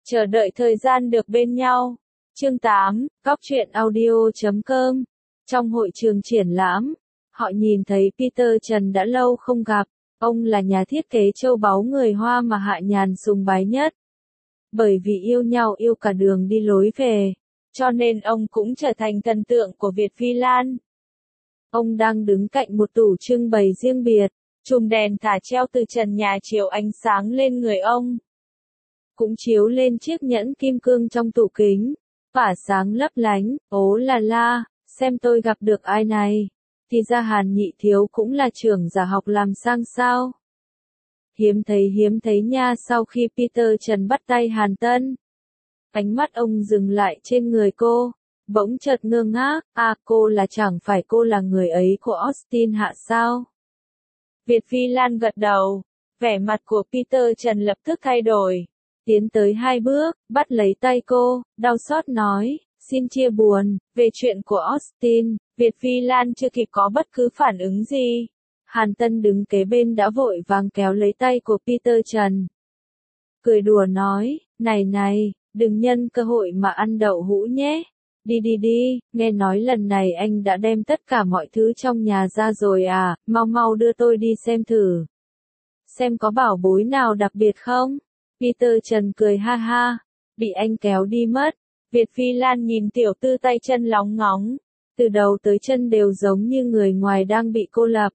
Chờ đợi thời gian được bên nhau. Chương 8, Góc truyện audio.com. Trong hội trường triển lãm, họ nhìn thấy Peter Trần đã lâu không gặp. Ông là nhà thiết kế châu báu người Hoa mà Hạ Nhàn sùng bái nhất. Bởi vì yêu nhau yêu cả đường đi lối về, cho nên ông cũng trở thành thần tượng của Việt Phi Lan. Ông đang đứng cạnh một tủ trưng bày riêng biệt, chùm đèn thả treo từ trần nhà chiếu ánh sáng lên người ông. Cũng chiếu lên chiếc nhẫn kim cương trong tủ kính, tỏa sáng lấp lánh. Ố là la, xem tôi gặp được ai này. Thì ra Hàn Nhị Thiếu cũng là trưởng giả học làm sang sao. Hiếm thấy nha. Sau khi Peter Trần bắt tay Hàn Tân, ánh mắt ông dừng lại trên người cô, bỗng chợt ngơ ngác. À, cô là chẳng phải cô là người ấy của Austin Hạ sao? Việt Phi Lan gật đầu, vẻ mặt của Peter Trần lập tức thay đổi. Tiến tới 2 bước, bắt lấy tay cô, đau xót nói, xin chia buồn, về chuyện của Austin. Việt Phi Lan chưa kịp có bất cứ phản ứng gì. Hàn Tân đứng kế bên đã vội vàng kéo lấy tay của Peter Trần. Cười đùa nói, này, đừng nhân cơ hội mà ăn đậu hũ nhé. Đi, nghe nói lần này anh đã đem tất cả mọi thứ trong nhà ra rồi à, mau đưa tôi đi xem thử. Xem có bảo bối nào đặc biệt không? Peter Trần cười ha ha, bị anh kéo đi mất. Việt Phi Lan nhìn tiểu tư tay chân lóng ngóng, từ đầu tới chân đều giống như người ngoài đang bị cô lập.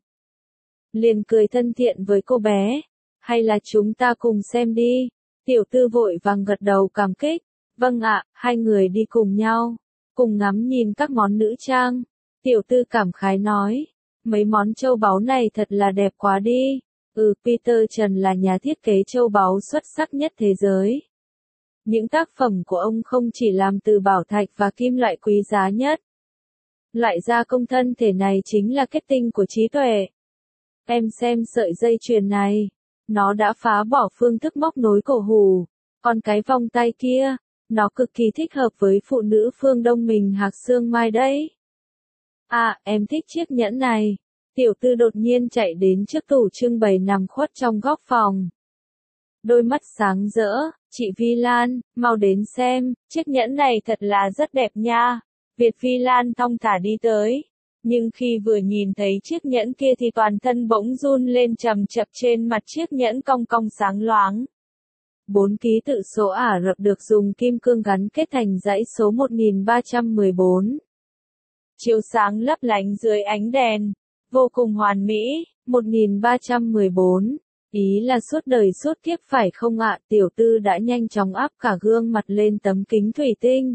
Liền cười thân thiện với cô bé, hay là chúng ta cùng xem đi. Tiểu tư vội vàng gật đầu cảm kích, vâng ạ. Hai người đi cùng nhau, cùng ngắm nhìn các món nữ trang. Tiểu tư cảm khái nói, mấy món châu báu này thật là đẹp quá đi. Peter Trần là nhà thiết kế châu báu xuất sắc nhất thế giới. Những tác phẩm của ông không chỉ làm từ bảo thạch và kim loại quý giá nhất. Loại gia công thân thể này chính là kết tinh của trí tuệ. Em xem sợi dây chuyền này, nó đã phá bỏ phương thức móc nối cổ hủ. Còn cái vòng tay kia, nó cực kỳ thích hợp với phụ nữ phương Đông mình Hạc Xương Mai đấy. À, em thích chiếc nhẫn này. Tiểu tư đột nhiên chạy đến trước tủ trưng bày nằm khuất trong góc phòng. Đôi mắt sáng rỡ, chị Vi Lan, mau đến xem, chiếc nhẫn này thật là rất đẹp nha. Việt Phi Lan thong thả đi tới. Nhưng khi vừa nhìn thấy chiếc nhẫn kia thì toàn thân bỗng run lên chầm chập, trên mặt chiếc nhẫn cong cong sáng loáng. 4 ký tự số Ả Rập được dùng kim cương gắn kết thành dãy số 1314. Chiếu sáng lấp lánh dưới ánh đèn, vô cùng hoàn mỹ. 1314. Ý là suốt đời suốt kiếp phải không ạ? Tiểu tư đã nhanh chóng áp cả gương mặt lên tấm kính thủy tinh.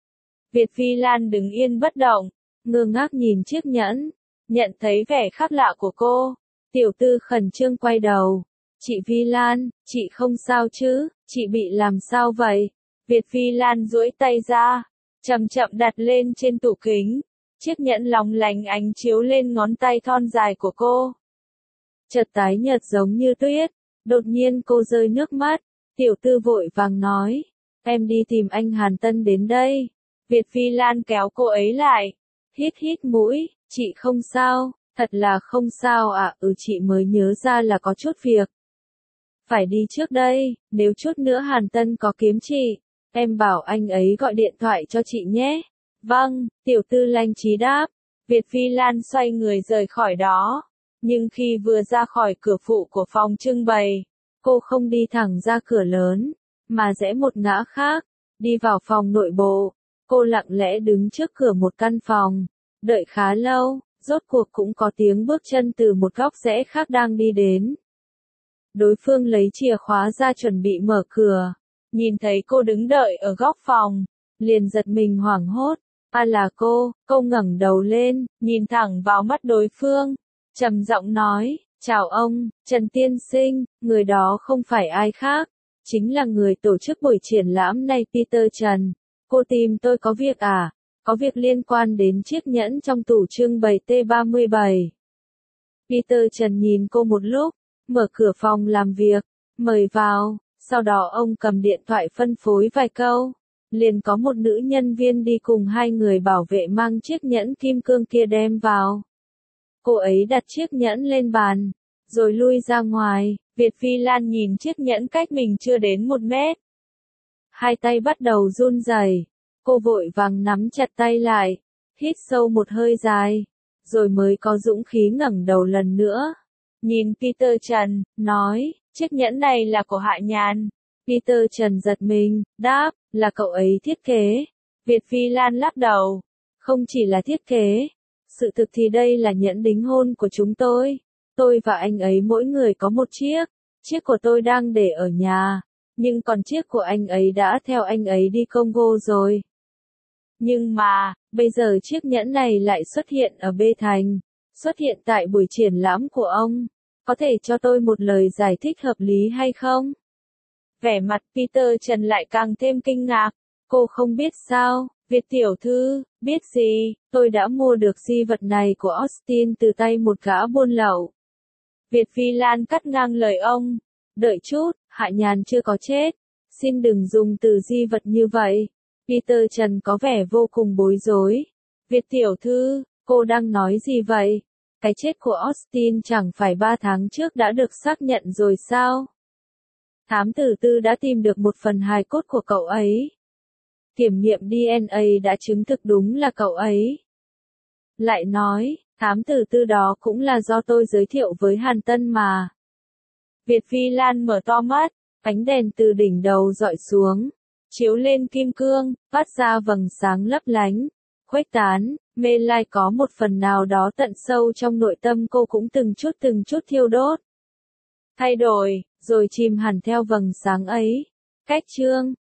Việt Phi Lan đứng yên bất động, ngơ ngác nhìn chiếc nhẫn. Nhận thấy vẻ khác lạ của cô, tiểu tư khẩn trương quay đầu. Chị Vi Lan, chị không sao chứ? Chị bị làm sao vậy? Việt Phi Lan duỗi tay ra, chậm chậm đặt lên trên tủ kính. Chiếc nhẫn lóng lánh ánh chiếu lên ngón tay thon dài của cô. Chợt tái nhợt giống như tuyết, đột nhiên cô rơi nước mắt. Tiểu tư vội vàng nói, em đi tìm anh Hàn Tân đến đây. Việt Phi Lan kéo cô ấy lại, hít mũi, chị không sao, thật là không sao ạ. Chị mới nhớ ra là có chút việc phải đi trước đây, nếu chút nữa Hàn Tân có kiếm chị, em bảo anh ấy gọi điện thoại cho chị nhé. Vâng, tiểu tư lanh trí đáp. Việt Phi Lan xoay người rời khỏi đó. Nhưng khi vừa ra khỏi cửa phụ của phòng trưng bày, cô không đi thẳng ra cửa lớn, mà rẽ một ngã khác, đi vào phòng nội bộ. Cô lặng lẽ đứng trước cửa một căn phòng, đợi khá lâu, rốt cuộc cũng có tiếng bước chân từ một góc rẽ khác đang đi đến. Đối phương lấy chìa khóa ra chuẩn bị mở cửa, nhìn thấy cô đứng đợi ở góc phòng, liền giật mình hoảng hốt. À là cô ngẩng đầu lên, nhìn thẳng vào mắt đối phương, trầm giọng nói, chào ông, Trần Tiên Sinh. Người đó không phải ai khác, chính là người tổ chức buổi triển lãm này. Peter Trần, cô tìm tôi có việc à? Có việc liên quan đến chiếc nhẫn trong tủ trưng bày T37. Peter Trần nhìn cô một lúc, mở cửa phòng làm việc, mời vào. Sau đó ông cầm điện thoại phân phối vài câu. Liền có một nữ nhân viên đi cùng 2 người bảo vệ mang chiếc nhẫn kim cương kia đem vào. Cô ấy đặt chiếc nhẫn lên bàn, rồi lui ra ngoài. Việt Phi Lan nhìn chiếc nhẫn cách mình chưa đến 1 mét. hai tay bắt đầu run rẩy. Cô vội vàng nắm chặt tay lại, hít sâu một hơi dài, rồi mới có dũng khí ngẩng đầu lần nữa. Nhìn Peter Trần, nói, chiếc nhẫn này là của Hạ Nhàn. Peter Trần giật mình, đáp, là cậu ấy thiết kế. Việt Phi Lan lắc đầu, không chỉ là thiết kế. Sự thực thì đây là nhẫn đính hôn của chúng tôi. Tôi và anh ấy mỗi người có một chiếc. Chiếc của tôi đang để ở nhà, nhưng còn chiếc của anh ấy đã theo anh ấy đi Congo rồi. Nhưng mà, bây giờ chiếc nhẫn này lại xuất hiện ở Bê Thành, xuất hiện tại buổi triển lãm của ông. Có thể cho tôi một lời giải thích hợp lý hay không? Vẻ mặt Peter Trần lại càng thêm kinh ngạc. Cô không biết sao, Việt tiểu thư, biết gì, tôi đã mua được di vật này của Austin từ tay một gã buôn lậu. Việt Phi Lan cắt ngang lời ông. Đợi chút, Hạ Nhàn chưa có chết. Xin đừng dùng từ di vật như vậy. Peter Trần có vẻ vô cùng bối rối. Việt tiểu thư, cô đang nói gì vậy? Cái chết của Austin chẳng phải 3 tháng trước đã được xác nhận rồi sao? Thám tử Tư đã tìm được một phần hài cốt của cậu ấy. Kiểm nghiệm DNA đã chứng thực đúng là cậu ấy. Lại nói, thám tử Tư đó cũng là do tôi giới thiệu với Hàn Tân mà. Việt Phi Lan mở to mắt, ánh đèn từ đỉnh đầu dọi xuống, chiếu lên kim cương, phát ra vầng sáng lấp lánh, khuếch tán, mê lai có một phần nào đó tận sâu trong nội tâm cô cũng từng chút thiêu đốt. Thay đổi, rồi chìm hẳn theo vầng sáng ấy. Cách chương